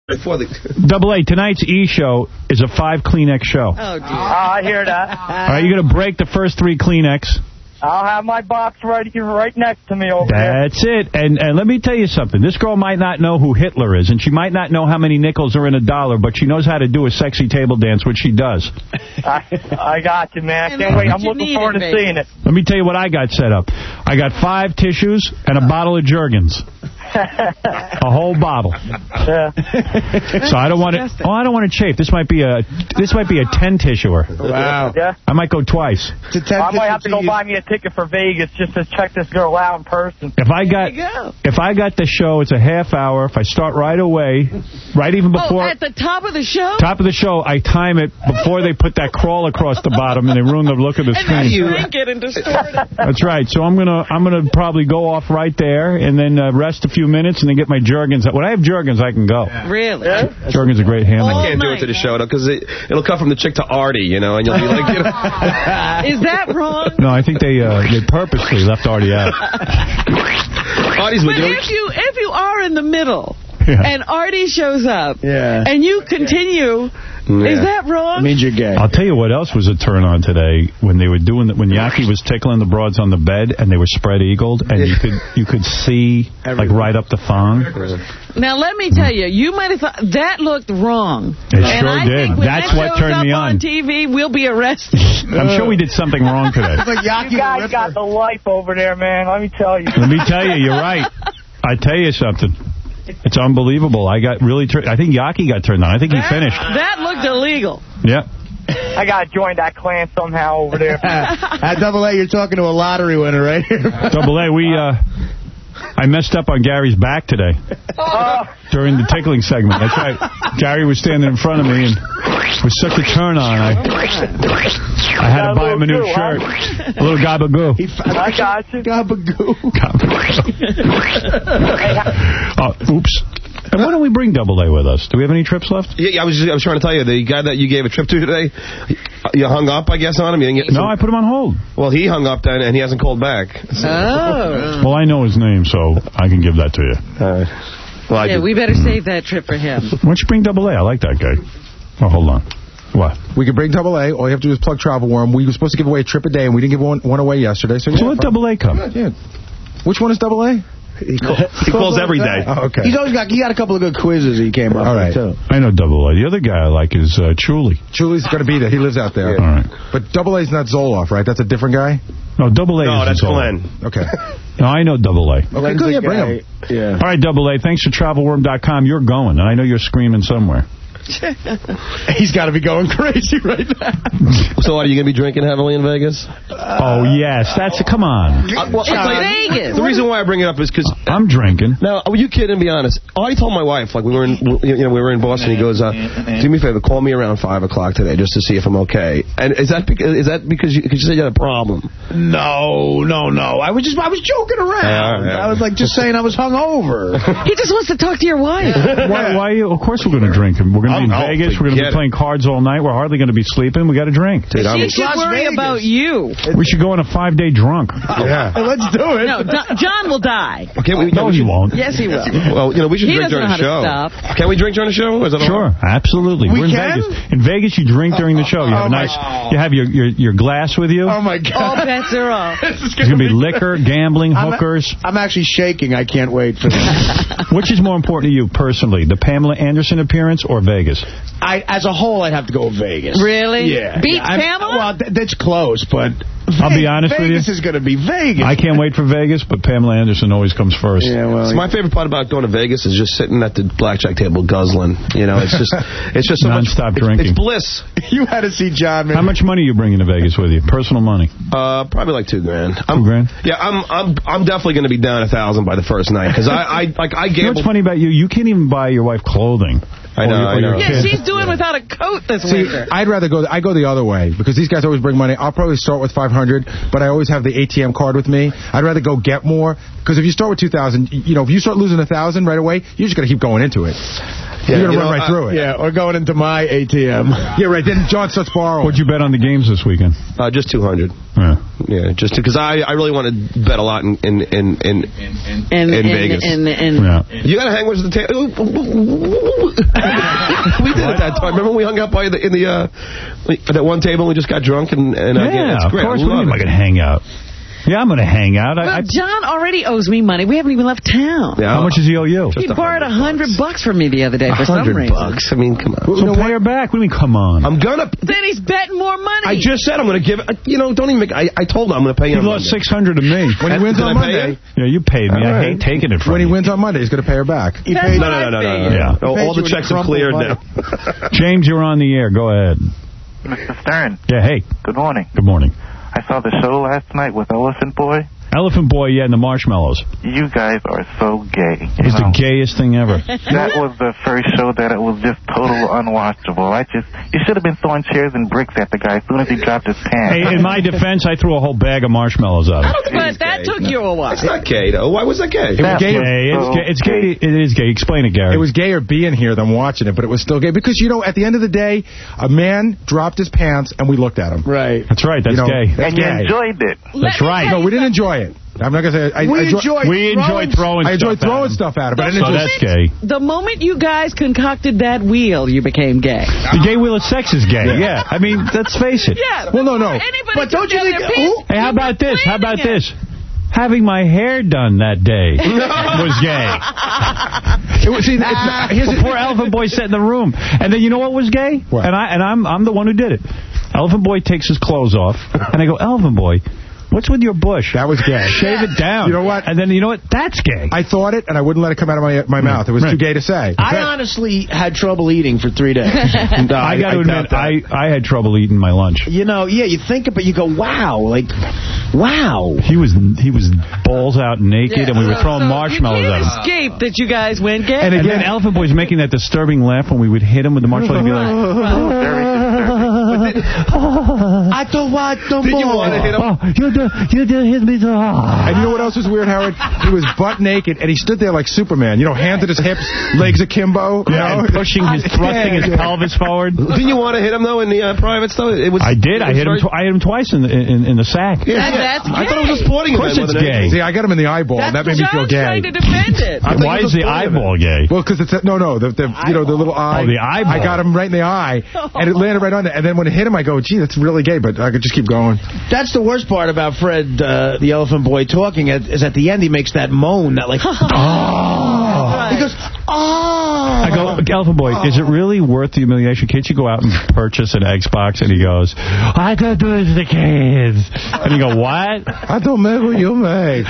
Double A, tonight's E-show is a 5 Kleenex show. Oh, dear. I hear that. All right, you're going to break the first 3 Kleenex. I'll have my box right next to me over there. That's it. And let me tell you something. This girl might not know who Hitler is, and she might not know how many nickels are in a dollar, but she knows how to do a sexy table dance, which she does. I got you, man. I can't wait. I'm looking forward to seeing it. Let me tell you what I got set up. I got 5 tissues and a bottle of Jergens. A whole bottle. Yeah. So I don't want to. Oh, I don't want to chafe. This might be a 10 tissuer. Wow. Yeah. I might go twice. I might have to go buy me a ticket for Vegas just to check this girl out in person. If I got the show, it's a half hour. If I start right away, right even before. Oh, at the top of the show? Top of the show, I time it before they put that crawl across the bottom and they ruin the look of the screen. And then shrink it and distort it. That's right. So I'm gonna probably go off right there and then rest a few minutes and then get my Jergens. When I have Jergens, I can go. Really? Yeah. Jergens are great handling. I can't do it to the show, though, because it'll come from the chick to Artie, and you'll be like, Is that wrong? No, I think they purposely left Artie out. Artie's but if you are in the middle and Artie shows up and you continue, is that wrong? It means you're gay. I'll tell you what else was a turn on today when they were doing when Yaki was tickling the broads on the bed and they were spread eagled and you could see like right up the thong. Now let me tell you, you might have thought that looked wrong. It sure did. That's what turned me on. TV, we'll be arrested. I'm sure we did something wrong today. You guys got the life over there, man. Let me tell you. Let me tell you, you're right. I tell you something. It's unbelievable. I think Yaki got turned on. I think he finished. That looked illegal. Yeah. I got to join that clan somehow over there. At Double A, you're talking to a lottery winner right here. Double A, I messed up on Gary's back today during the tickling segment. That's right. Gary was standing in front of me, and it was such a turn on. I had to buy him a new shirt. A little gabagoo. I got you. Gabagoo. Oops. And why don't we bring Double A with us? Do we have any trips left? Yeah, I was trying to tell you, the guy that you gave a trip to today, you hung up, I guess, on him? No, I put him on hold. Well, he hung up then, and he hasn't called back. So. Oh. Well, I know his name, so I can give that to you. Well, we better save that trip for him. Why don't you bring Double A? I like that guy. Oh, hold on. What? We can bring Double A. All you have to do is plug Travel Worm. We were supposed to give away a trip a day, and we didn't give one away yesterday. So let Double A come. Yeah. Which one is Double A? He calls every day. Oh, okay. He got a couple of good quizzes he came up with, too. I know Double A. The other guy I like is Chuli. Chuli's going to be there. He lives out there. Yeah. All right. But Double A's not Zoloff, right? That's a different guy? No, Double A is that's Glenn. Okay. No, I know Double A. Okay, good. Yeah, bring him. Yeah. All right, Double A. Thanks for TravelWorm.com. You're going, and I know you're screaming somewhere. He's got to be going crazy right now. So are you going to be drinking heavily in Vegas? Oh, yes. Come on. Vegas. The reason why I bring it up is because I'm drinking. Now, are you kidding? Be honest. I told my wife, like we were in Boston. He goes, "Do me a favor, call me around 5 o'clock today, just to see if I'm okay." And is that because you said you had a problem? No. I was joking around. Yeah. I was just saying I was hungover. He just wants to talk to your wife. Why? Of course we're going to drink. We're going to be in Vegas. We're going to be playing cards all night. We're hardly going to be sleeping. We got to drink. She should worry about you. We should go on a 5-day drunk. Yeah. Let's do it. No, John will die. No, he won't. Yes, he will. Well, we should drink during the show. Can we drink during the show? Is that sure, absolutely. We're in Vegas. In Vegas, you drink during the show. You have you have your glass with you. Oh my God! All bets are off. There's going to be liquor, gambling, hookers. I'm actually shaking. I can't wait for that. Which is more important to you personally, the Pamela Anderson appearance or Vegas? As a whole, I'd have to go with Vegas. Really? Yeah. Beats Pamela? Well, that's close, but I'll be honest with you. Vegas is going to be Vegas. I can't wait for Vegas, but Pamela Anderson always comes first. Yeah, well, so my favorite part about going to Vegas is just sitting at the blackjack table guzzling. It's just so non-stop much, drinking. It's bliss. You had to see John. How much money are you bringing to Vegas with you? Personal money? Probably like $2,000. $2,000? Yeah, I'm definitely going to be down $1,000 by the first night because I gamble. You know what's funny about you? You can't even buy your wife clothing. I know. Yeah, she's doing without a coat this winter. I'd rather go. I go the other way because these guys always bring money. I'll probably start with $500, but I always have the ATM card with me. I'd rather go get more because if you start with $2,000, if you start losing $1,000 right away, you're just gonna keep going into it. You're gonna run right through it. Yeah, or going into my ATM. Yeah, right. Then John starts borrowing. What'd you bet on the games this weekend? Just $200. Yeah. Yeah, just because I really want to bet a lot in Vegas. You got to hang with the table. We did it that time. Remember we hung out by that one table and we just got drunk and yeah, it's great. Of course we're going to hang out. Yeah, I'm going to hang out. Well, John already owes me money. We haven't even left town. Yeah, how much does he owe you? He borrowed $100 from me the other day for some reason. $100? I mean, come on. So pay her back. What do you mean, come on? I'm going to... Then he's betting more money. I just said I'm going to give... don't even make... I told him I'm going to pay him. He lost $600 to me. When he wins on Monday... Yeah, you paid me. I hate taking it from When he wins on Monday, he's going to pay her back. No. Yeah. All the checks are cleared now. James, you're on the air. Go ahead. Mr. Stern. Yeah, hey. Good morning. Good morning. I saw the show last night with Elephant Boy. Elephant Boy, yeah, and the Marshmallows. You guys are so gay. It was the gayest thing ever. That was the first show that it was just total unwatchable. You should have been throwing chairs and bricks at the guy as soon as he dropped his pants. Hey, in my defense, I threw a whole bag of marshmallows at him. But that took you a while. It's not gay, though. Why was that gay? It was gay. It's gay. It is gay. Explain it, Gary. It was gayer being here than watching it, but it was still gay. Because, at the end of the day, a man dropped his pants and we looked at him. Right. That's right. That's gay. And you enjoyed it. That's right. No, we didn't enjoy it. I'm not going to say... We enjoyed throwing stuff at him. I enjoyed throwing stuff at him, but I didn't enjoy... that's gay. The moment you guys concocted that wheel, you became gay. The gay wheel of sex is gay, yeah. I mean, let's face it. Yeah. Well, no. But don't you think... Hey, how about this? Having my hair done that day was gay. Poor Elephant Boy sat in the room. And then you know what was gay? What? And I'm the one who did it. Elephant Boy takes his clothes off, and I go, Elephant Boy, what's with your bush? That was gay. Shave it down. You know what? And then, you know what? That's gay. I thought it, and I wouldn't let it come out of my mouth. It was too gay to say. I honestly had trouble eating for 3 days. I got to admit, I had trouble eating my lunch. You think it, but you go, wow. Wow. He was balls out naked, and we were throwing marshmallows at him. Escape that you guys went gay. And again, Elephant Boy's making that disturbing laugh when we would hit him with the marshmallow. He'd be like... I don't want no more. Did you want to hit him? You did hit me so hard. And you know what else was weird, Howard? He was butt naked, and he stood there like Superman. Hands at his hips, legs akimbo. And thrusting his pelvis forward. Didn't you want to hit him, though, in the private stuff? I did. I hit him twice in the sack. Yeah. That's gay. I thought it was a sporting event. Of course it's gay. See, I got him in the eyeball, and that made me feel gay. Trying to defend it. Why is the eyeball gay? Well, because it's the little eye. Oh, the eyeball. I got him right in the eye, and it landed right on there. And then when it hit him, I go, gee, that's really gay, but I could just keep going. That's the worst part about Fred, the Elephant Boy, talking, is at the end he makes that moan, that like, oh. He goes, oh. I go, Elephant Boy, is it really worth the humiliation? Can't you go out and purchase an Xbox? And he goes, I don't do it to the kids. And you go, what? I don't make what you make.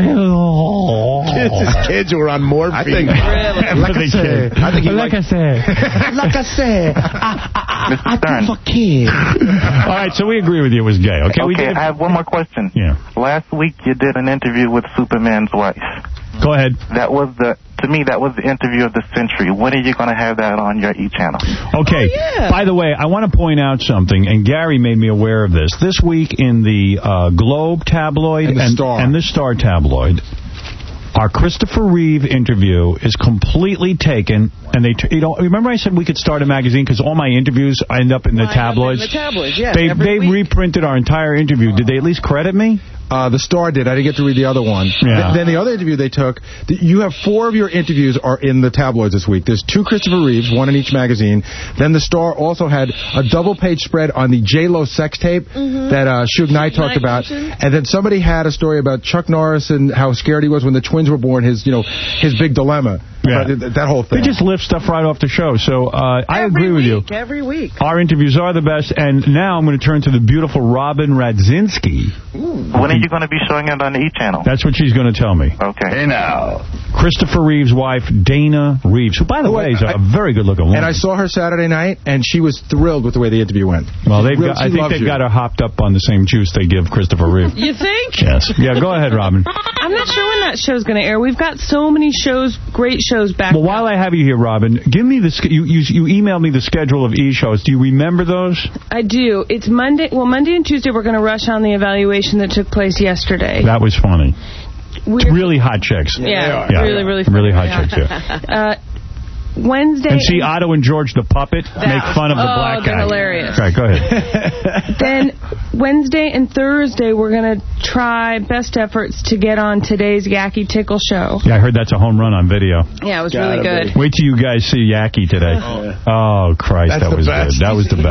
His kids were on morphine. I think, like I say. Mr. Stern. For kids. All right, so we agree with you it was gay. Okay, I have one more question. Yeah. Last week you did an interview with Superman's wife. Go ahead. To me, that was the interview of the century. When are you going to have that on your E-channel? Okay. Oh, yeah. By the way, I want to point out something, and Gary made me aware of this. This week in the Globe tabloid and the Star tabloid, our Christopher Reeve interview is completely taken, and remember I said we could start a magazine because all my interviews end up in the tabloids? In the tabloids, yeah. They reprinted our entire interview. Did they at least credit me? The Star did. I didn't get to read the other one. Yeah. Then the other interview they took, you have 4 of your interviews are in the tabloids this week. There's 2 Christopher Reeves, 1 in each magazine. Then the Star also had a double-page spread on the J-Lo sex tape that Suge Knight talked about. And then somebody had a story about Chuck Norris and how scared he was when the twins were born, his big dilemma. Yeah. That whole thing. They just lift stuff right off the show. So I agree with you. Every week. Our interviews are the best. And now I'm going to turn to the beautiful Robin Radzinski. When are you going to be showing it on the E-channel? That's what she's going to tell me. Okay. Hey, now. Christopher Reeve's wife, Dana Reeves, who, by the way, is a very good-looking woman. And I saw her Saturday night, and she was thrilled with the way the interview went. Well, I think they've got her hopped up on the same juice they give Christopher Reeve. You think? Yes. Yeah, go ahead, Robin. I'm not sure when that show's going to air. We've got so many shows, great shows back. Well, while I have you here, Robin, give me you emailed me the schedule of E-shows. Do you remember those? I do. It's Monday. Well, Monday and Tuesday we're going to rush on the evaluation that took place yesterday. That was funny. Really hot chicks. Yeah, yeah. really funny. Really hot chicks, yeah. Wednesday... And see Otto and George the puppet make fun of the black guy. Hilarious. All right, go ahead. Then Wednesday and Thursday, we're going to try best efforts to get on today's Yaki Tickle show. Yeah, I heard that's a home run on video. Yeah, it was really good. Wait till you guys see Yaki today. Oh, Christ, that was good. That was the best.